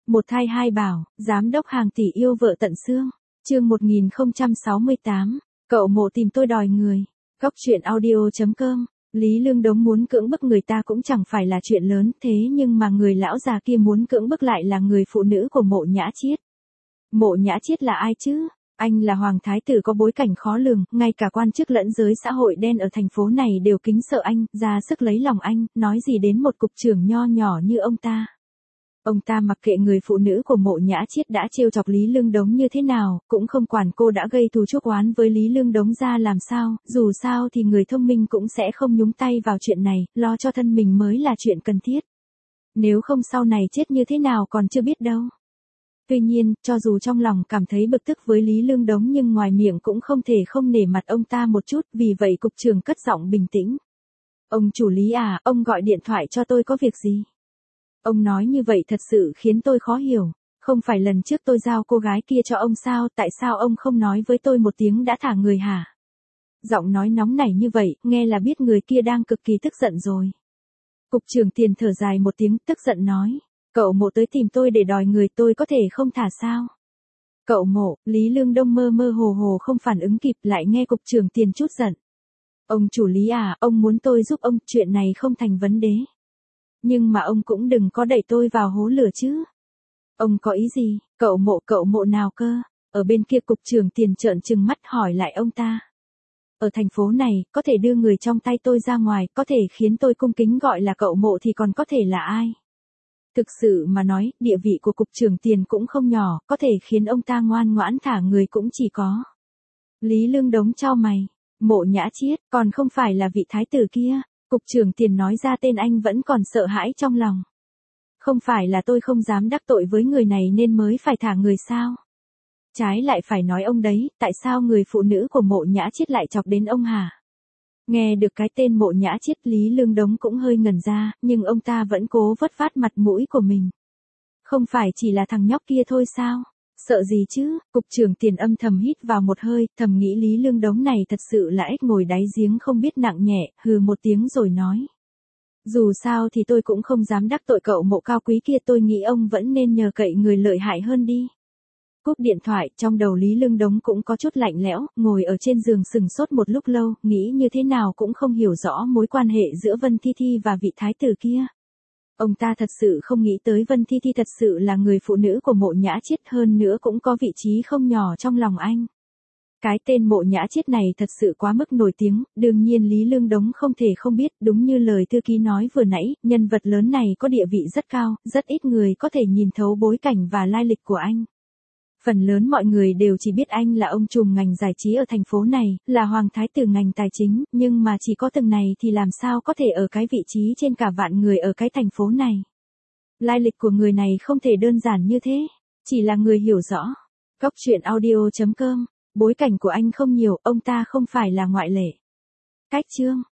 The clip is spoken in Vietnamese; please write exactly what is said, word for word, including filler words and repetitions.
Một thai hai bảo, giám đốc hàng tỷ yêu vợ tận xương. Chương một nghìn không trăm sáu mươi tám, cậu Mộ tìm tôi đòi người. Góc truyện audio chấm com. Lý Lương Đống muốn cưỡng bức người ta cũng chẳng phải là chuyện lớn, thế nhưng mà người lão già kia muốn cưỡng bức lại là người phụ nữ của Mộ Nhã Chiết. Mộ Nhã Chiết là ai chứ? Anh là hoàng thái tử có bối cảnh khó lường, ngay cả quan chức lẫn giới xã hội đen ở thành phố này đều kính sợ anh, ra sức lấy lòng anh, nói gì đến một cục trưởng nho nhỏ như ông ta. Ông ta mặc kệ người phụ nữ của Mộ Nhã Chiết đã trêu chọc Lý Lương Đống như thế nào, cũng không quản cô đã gây thù chuốc oán với Lý Lương Đống ra làm sao, dù sao thì người thông minh cũng sẽ không nhúng tay vào chuyện này, lo cho thân mình mới là chuyện cần thiết. Nếu không sau này chết như thế nào còn chưa biết đâu. Tuy nhiên, cho dù trong lòng cảm thấy bực tức với Lý Lương Đống nhưng ngoài miệng cũng không thể không nể mặt ông ta một chút, vì vậy cục trưởng cất giọng bình tĩnh. Ông chủ Lý à, ông gọi điện thoại cho tôi có việc gì? Ông nói như vậy thật sự khiến tôi khó hiểu. Không phải lần trước tôi giao cô gái kia cho ông sao, tại sao ông không nói với tôi một tiếng đã thả người hả? Giọng nói nóng nảy như vậy, nghe là biết người kia đang cực kỳ tức giận rồi. Cục trưởng Tiền thở dài một tiếng, tức giận nói. Cậu Mộ tới tìm tôi để đòi người, tôi có thể không thả sao? Cậu Mộ, Lý Lương Đông mơ mơ hồ hồ không phản ứng kịp, lại nghe cục trưởng Tiền chút giận. Ông chủ Lý à, ông muốn tôi giúp ông, chuyện này không thành vấn đề. Nhưng mà ông cũng đừng có đẩy tôi vào hố lửa chứ. Ông có ý gì? Cậu Mộ, cậu Mộ nào cơ? Ở bên kia cục trưởng Tiền trợn trừng mắt hỏi lại ông ta. Ở thành phố này, có thể đưa người trong tay tôi ra ngoài, có thể khiến tôi cung kính gọi là cậu Mộ thì còn có thể là ai? Thực sự mà nói, địa vị của cục trưởng Tiền cũng không nhỏ, có thể khiến ông ta ngoan ngoãn thả người cũng chỉ có. Lý Lương Đống chau mày. Mộ Nhã Chiết, còn không phải là vị thái tử kia. Cục trưởng Tiền nói ra tên anh vẫn còn sợ hãi trong lòng. Không phải là tôi không dám đắc tội với người này nên mới phải thả người sao? Trái lại phải nói ông đấy, tại sao người phụ nữ của Mộ Nhã Chiết lại chọc đến ông hả? Nghe được cái tên Mộ Nhã Chiết, Lý Lương Đống cũng hơi ngẩn ra, nhưng ông ta vẫn cố vất vát mặt mũi của mình. Không phải chỉ là thằng nhóc kia thôi sao? Sợ gì chứ? Cục trưởng Tiền âm thầm hít vào một hơi, thầm nghĩ Lý Lương Đống này thật sự là ếch ngồi đáy giếng không biết nặng nhẹ, hừ một tiếng rồi nói. Dù sao thì tôi cũng không dám đắc tội cậu Mộ cao quý kia, tôi nghĩ ông vẫn nên nhờ cậy người lợi hại hơn đi. Cúp điện thoại, trong đầu Lý Lương Đống cũng có chút lạnh lẽo, ngồi ở trên giường sừng sốt một lúc lâu, nghĩ như thế nào cũng không hiểu rõ mối quan hệ giữa Vân Thi Thi và vị thái tử kia. Ông ta thật sự không nghĩ tới Vân Thi Thi thật sự là người phụ nữ của Mộ Nhã Chiết, hơn nữa cũng có vị trí không nhỏ trong lòng anh. Cái tên Mộ Nhã Chiết này thật sự quá mức nổi tiếng, đương nhiên Lý Lương Đống không thể không biết, đúng như lời thư ký nói vừa nãy, nhân vật lớn này có địa vị rất cao, rất ít người có thể nhìn thấu bối cảnh và lai lịch của anh. Phần lớn mọi người đều chỉ biết anh là ông trùm ngành giải trí ở thành phố này, là hoàng thái tử ngành tài chính, nhưng mà chỉ có từng này thì làm sao có thể ở cái vị trí trên cả vạn người ở cái thành phố này. Lai lịch của người này không thể đơn giản như thế, chỉ là người hiểu rõ. Góc truyện audio chấm com, bối cảnh của anh không nhiều, ông ta không phải là ngoại lệ. Cách chương